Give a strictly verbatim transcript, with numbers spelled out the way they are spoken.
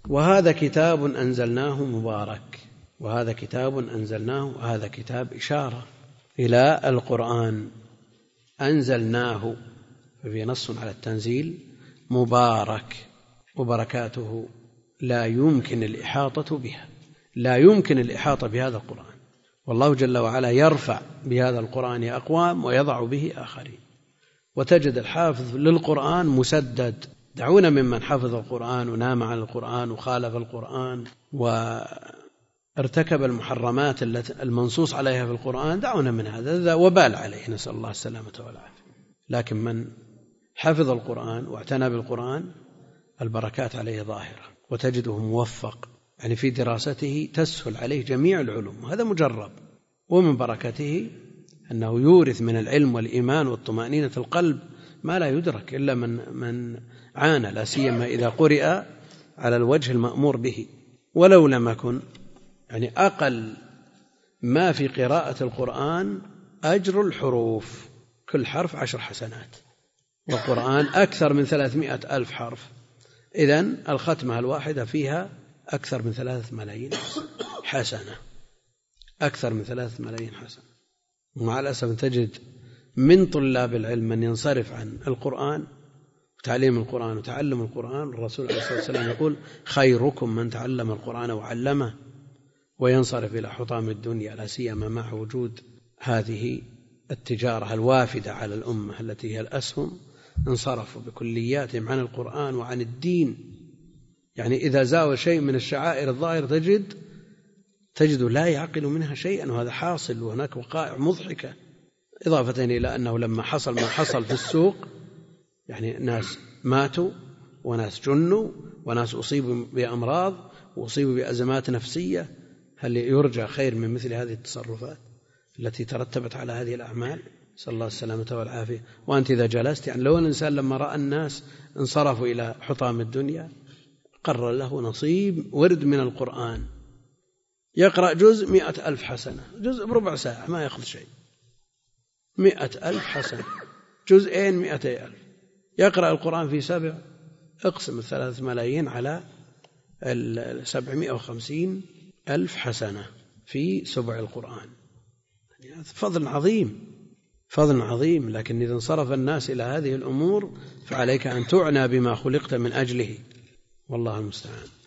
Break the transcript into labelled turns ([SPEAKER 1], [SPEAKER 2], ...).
[SPEAKER 1] وهذا كتاب أنزلناه مبارك، وهذا كتاب أنزلناه، وهذا كتاب إشارة إلى القرآن أنزلناه، ففي نص على التنزيل، مبارك، وبركاته لا يمكن الإحاطة بها، لا يمكن الإحاطة بهذا القرآن، والله جل وعلا يرفع بهذا القرآن أقوام ويضع به آخرين. وتجد الحافظ للقرآن مسدد، دعونا ممن حفظ القرآن ونام عن القرآن وخالف القرآن وارتكب المحرمات المنصوص عليها في القرآن، دعونا من هذا، هذا وبال عليه، نسأل الله السلامة والعافية. لكن من حفظ القرآن واعتنى بالقرآن البركات عليه ظاهرة، وتجده موفق، يعني في دراسته تسهل عليه جميع العلوم، وهذا مجرب. ومن بركته أنه يورث من العلم والإيمان والطمأنينة القلب ما لا يدرك إلا من من عانى، لا سيما إذا قرئ على الوجه المأمور به. ولو لم يكن، يعني أقل ما في قراءة القرآن أجر الحروف، كل حرف عشر حسنات، والقرآن أكثر من ثلاثمائة ألف حرف، إذن الختمة الواحدة فيها أكثر من ثلاثة ملايين حسنة، أكثر من ثلاثة ملايين حسنة. ومع الأسف تجد من طلاب العلم من ينصرف عن القرآن وتعليم القرآن وتعلم القرآن. الرسول عليه الصلاة والسلام يقول: خيركم من تعلم القرآن وعلمه، وينصرف إلى حطام الدنيا، لا سيما مع وجود هذه التجارة الوافدة على الأمة التي هي الأسهم، انصرفوا بكلياتهم عن القرآن وعن الدين. يعني إذا زاوى شيء من الشعائر الظاهرة تجد تجد لا يعقل منها شيئا، وهذا حاصل، وهناك وقائع مضحكة. إضافة إلى أنه لما حصل ما حصل في السوق، يعني ناس ماتوا وناس جنوا وناس أصيبوا بأمراض وأصيبوا بأزمات نفسية، هل يرجى خير من مثل هذه التصرفات التي ترتبت على هذه الأعمال؟ صلى الله السلامة والعافية. وأنت إذا جلست، يعني لو الإنسان لما رأى الناس انصرفوا إلى حطام الدنيا قرر له نصيب ورد من القرآن، يقرأ جزء مئة ألف حسنة، جزء بربع ساعة ما يأخذ شيء، مئة ألف حسنة، جزئين مئتي ألف، يقرأ القرآن في سبع، اقسم الثلاث ملايين على السبعمائة وخمسين ألف حسنة في سبع القرآن، يعني فضل عظيم، فضل عظيم. لكن إذا انصرف الناس إلى هذه الأمور فعليك أن تعنى بما خلقت من أجله، والله المستعان.